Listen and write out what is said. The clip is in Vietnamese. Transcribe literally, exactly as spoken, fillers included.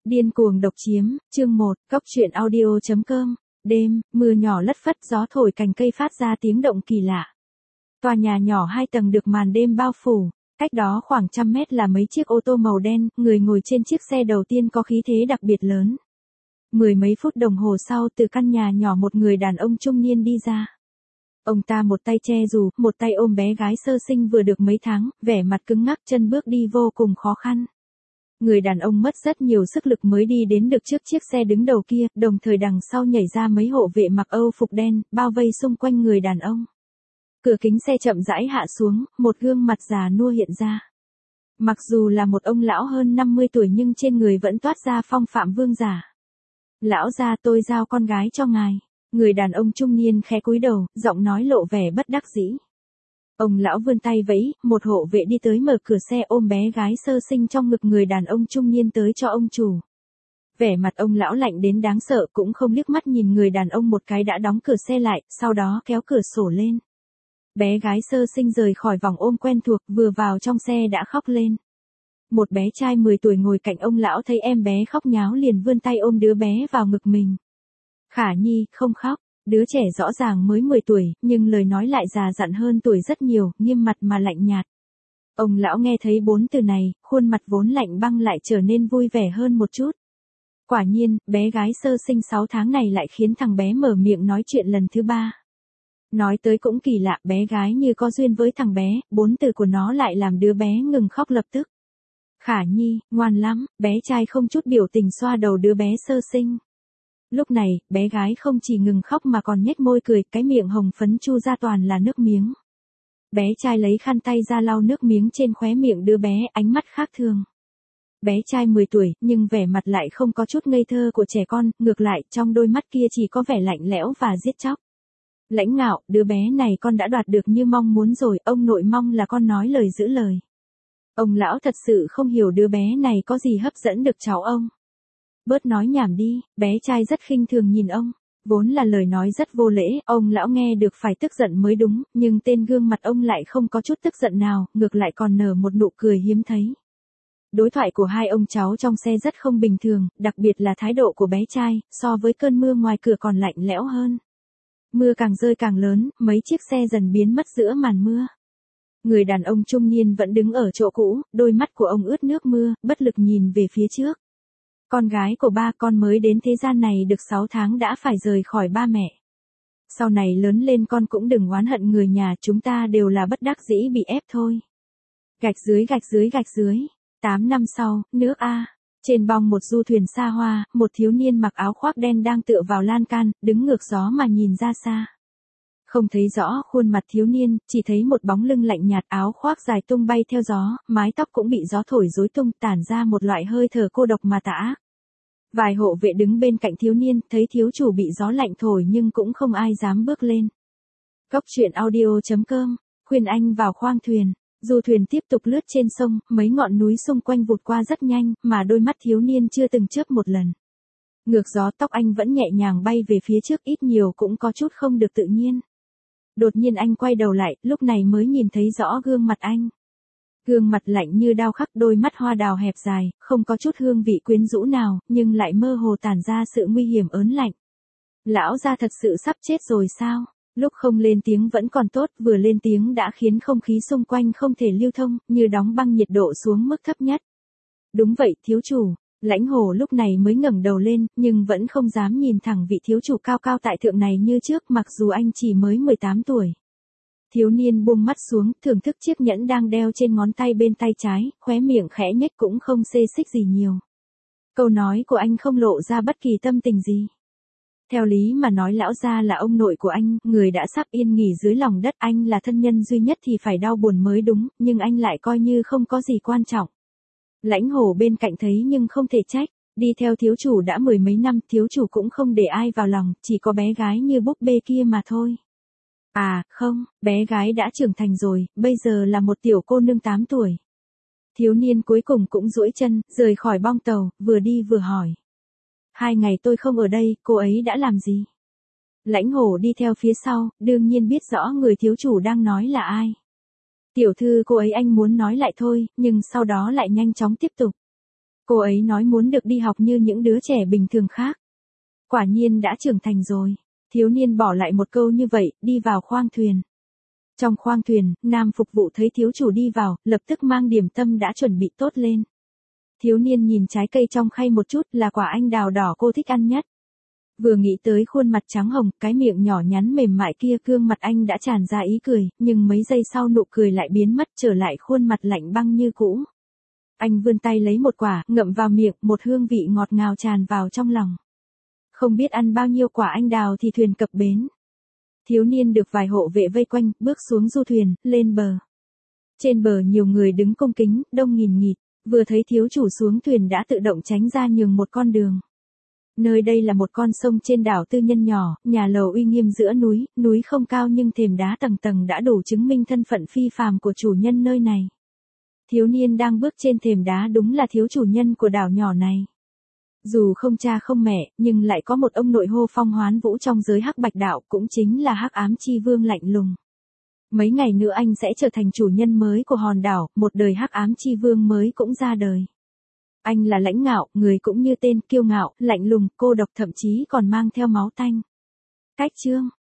Điên cuồng độc chiếm, chương một, cốc truyện audio.com, đêm, mưa nhỏ lất phất gió thổi cành cây phát ra tiếng động kỳ lạ. Tòa nhà nhỏ hai tầng được màn đêm bao phủ, cách đó khoảng trăm mét là mấy chiếc ô tô màu đen, người ngồi trên chiếc xe đầu tiên có khí thế đặc biệt lớn. Mười mấy phút đồng hồ sau từ căn nhà nhỏ một người đàn ông trung niên đi ra. Ông ta một tay che dù, một tay ôm bé gái sơ sinh vừa được mấy tháng, vẻ mặt cứng ngắc chân bước đi vô cùng khó khăn. Người đàn ông mất rất nhiều sức lực mới đi đến được trước chiếc xe đứng đầu kia, đồng thời đằng sau nhảy ra mấy hộ vệ mặc âu phục đen, bao vây xung quanh người đàn ông. Cửa kính xe chậm rãi hạ xuống, một gương mặt già nua hiện ra. Mặc dù là một ông lão hơn năm mươi tuổi nhưng trên người vẫn toát ra phong phạm vương giả. Lão gia, tôi giao con gái cho ngài. Người đàn ông trung niên khẽ cúi đầu, giọng nói lộ vẻ bất đắc dĩ. Ông lão vươn tay vẫy, một hộ vệ đi tới mở cửa xe ôm bé gái sơ sinh trong ngực người đàn ông trung niên tới cho ông chủ. Vẻ mặt ông lão lạnh đến đáng sợ, cũng không liếc mắt nhìn người đàn ông một cái đã đóng cửa xe lại, sau đó kéo cửa sổ lên. Bé gái sơ sinh rời khỏi vòng ôm quen thuộc, vừa vào trong xe đã khóc lên. Một bé trai mười tuổi ngồi cạnh ông lão thấy em bé khóc nháo liền vươn tay ôm đứa bé vào ngực mình. Khả Nhi, không khóc. Đứa trẻ rõ ràng mới mười tuổi, nhưng lời nói lại già dặn hơn tuổi rất nhiều, nghiêm mặt mà lạnh nhạt. Ông lão nghe thấy bốn từ này, khuôn mặt vốn lạnh băng lại trở nên vui vẻ hơn một chút. Quả nhiên, bé gái sơ sinh sáu tháng này lại khiến thằng bé mở miệng nói chuyện lần thứ ba. Nói tới cũng kỳ lạ, bé gái như có duyên với thằng bé, bốn từ của nó lại làm đứa bé ngừng khóc lập tức. Khả Nhi, ngoan lắm, bé trai không chút biểu tình xoa đầu đứa bé sơ sinh. Lúc này, bé gái không chỉ ngừng khóc mà còn nhếch môi cười, cái miệng hồng phấn chu ra toàn là nước miếng. Bé trai lấy khăn tay ra lau nước miếng trên khóe miệng đứa bé, ánh mắt khác thường. Bé trai mười tuổi, nhưng vẻ mặt lại không có chút ngây thơ của trẻ con, ngược lại, trong đôi mắt kia chỉ có vẻ lạnh lẽo và giết chóc. Lãnh ngạo, đứa bé này con đã đoạt được như mong muốn rồi, ông nội mong là con nói lời giữ lời. Ông lão thật sự không hiểu đứa bé này có gì hấp dẫn được cháu ông. Bớt nói nhảm đi, bé trai rất khinh thường nhìn ông. Vốn là lời nói rất vô lễ, ông lão nghe được phải tức giận mới đúng, nhưng tên gương mặt ông lại không có chút tức giận nào, ngược lại còn nở một nụ cười hiếm thấy. Đối thoại của hai ông cháu trong xe rất không bình thường, đặc biệt là thái độ của bé trai, so với cơn mưa ngoài cửa còn lạnh lẽo hơn. Mưa càng rơi càng lớn, mấy chiếc xe dần biến mất giữa màn mưa. Người đàn ông trung niên vẫn đứng ở chỗ cũ, đôi mắt của ông ướt nước mưa, bất lực nhìn về phía trước. Con gái của ba con mới đến thế gian này được sáu tháng đã phải rời khỏi ba mẹ. Sau này lớn lên con cũng đừng oán hận người nhà, chúng ta đều là bất đắc dĩ bị ép thôi. Gạch dưới gạch dưới gạch dưới. Tám năm sau, nước A. Trên bong một du thuyền xa hoa, một thiếu niên mặc áo khoác đen đang tựa vào lan can, đứng ngược gió mà nhìn ra xa. Không thấy rõ khuôn mặt thiếu niên, chỉ thấy một bóng lưng lạnh nhạt, áo khoác dài tung bay theo gió, mái tóc cũng bị gió thổi rối tung, tản ra một loại hơi thở cô độc mà tà ác. Vài hộ vệ đứng bên cạnh thiếu niên, thấy thiếu chủ bị gió lạnh thổi nhưng cũng không ai dám bước lên. Cốc truyện audio.com, khuyên anh vào khoang thuyền. Du thuyền tiếp tục lướt trên sông, mấy ngọn núi xung quanh vụt qua rất nhanh, mà đôi mắt thiếu niên chưa từng chớp một lần. Ngược gió tóc anh vẫn nhẹ nhàng bay về phía trước, ít nhiều cũng có chút không được tự nhiên. Đột nhiên anh quay đầu lại, lúc này mới nhìn thấy rõ gương mặt anh. Gương mặt lạnh như đao khắc, đôi mắt hoa đào hẹp dài, không có chút hương vị quyến rũ nào, nhưng lại mơ hồ tản ra sự nguy hiểm ớn lạnh. Lão gia thật sự sắp chết rồi sao? Lúc không lên tiếng vẫn còn tốt, vừa lên tiếng đã khiến không khí xung quanh không thể lưu thông, như đóng băng nhiệt độ xuống mức thấp nhất. Đúng vậy, thiếu chủ. Lãnh Hồ lúc này mới ngẩng đầu lên, nhưng vẫn không dám nhìn thẳng vị thiếu chủ cao cao tại thượng này như trước, mặc dù anh chỉ mới mười tám tuổi. Thiếu niên buông mắt xuống, thưởng thức chiếc nhẫn đang đeo trên ngón tay bên tay trái, khóe miệng khẽ nhếch cũng không xê xích gì nhiều. Câu nói của anh không lộ ra bất kỳ tâm tình gì. Theo lý mà nói lão gia là ông nội của anh, người đã sắp yên nghỉ dưới lòng đất, anh là thân nhân duy nhất thì phải đau buồn mới đúng, nhưng anh lại coi như không có gì quan trọng. Lãnh Hồ bên cạnh thấy nhưng không thể trách, đi theo thiếu chủ đã mười mấy năm, thiếu chủ cũng không để ai vào lòng, chỉ có bé gái như búp bê kia mà thôi. À, không, bé gái đã trưởng thành rồi, bây giờ là một tiểu cô nương tám tuổi. Thiếu niên cuối cùng cũng duỗi chân, rời khỏi bong tàu, vừa đi vừa hỏi. Hai ngày tôi không ở đây, cô ấy đã làm gì? Lãnh Hồ đi theo phía sau, đương nhiên biết rõ người thiếu chủ đang nói là ai. Tiểu thư cô ấy anh muốn nói lại thôi, nhưng sau đó lại nhanh chóng tiếp tục. Cô ấy nói muốn được đi học như những đứa trẻ bình thường khác. Quả nhiên đã trưởng thành rồi. Thiếu niên bỏ lại một câu như vậy, đi vào khoang thuyền. Trong khoang thuyền, nam phục vụ thấy thiếu chủ đi vào, lập tức mang điểm tâm đã chuẩn bị tốt lên. Thiếu niên nhìn trái cây trong khay một chút, là quả anh đào đỏ cô thích ăn nhất. Vừa nghĩ tới khuôn mặt trắng hồng, cái miệng nhỏ nhắn mềm mại kia, gương mặt anh đã tràn ra ý cười, nhưng mấy giây sau nụ cười lại biến mất, trở lại khuôn mặt lạnh băng như cũ. Anh vươn tay lấy một quả, ngậm vào miệng, một hương vị ngọt ngào tràn vào trong lòng. Không biết ăn bao nhiêu quả anh đào thì thuyền cập bến. Thiếu niên được vài hộ vệ vây quanh, bước xuống du thuyền, lên bờ. Trên bờ nhiều người đứng cung kính, đông nghìn nghịt, vừa thấy thiếu chủ xuống thuyền đã tự động tránh ra nhường một con đường. Nơi đây là một con sông trên đảo tư nhân nhỏ, nhà lầu uy nghiêm giữa núi, núi không cao nhưng thềm đá tầng tầng đã đủ chứng minh thân phận phi phàm của chủ nhân nơi này. Thiếu niên đang bước trên thềm đá đúng là thiếu chủ nhân của đảo nhỏ này. Dù không cha không mẹ, nhưng lại có một ông nội hô phong hoán vũ trong giới hắc bạch đạo, cũng chính là Hắc Ám Chi Vương lạnh lùng. Mấy ngày nữa anh sẽ trở thành chủ nhân mới của hòn đảo, một đời Hắc Ám Chi Vương mới cũng ra đời. Anh là lãnh ngạo, người cũng như tên, kiêu ngạo, lạnh lùng, cô độc, thậm chí còn mang theo máu tanh. Cách chương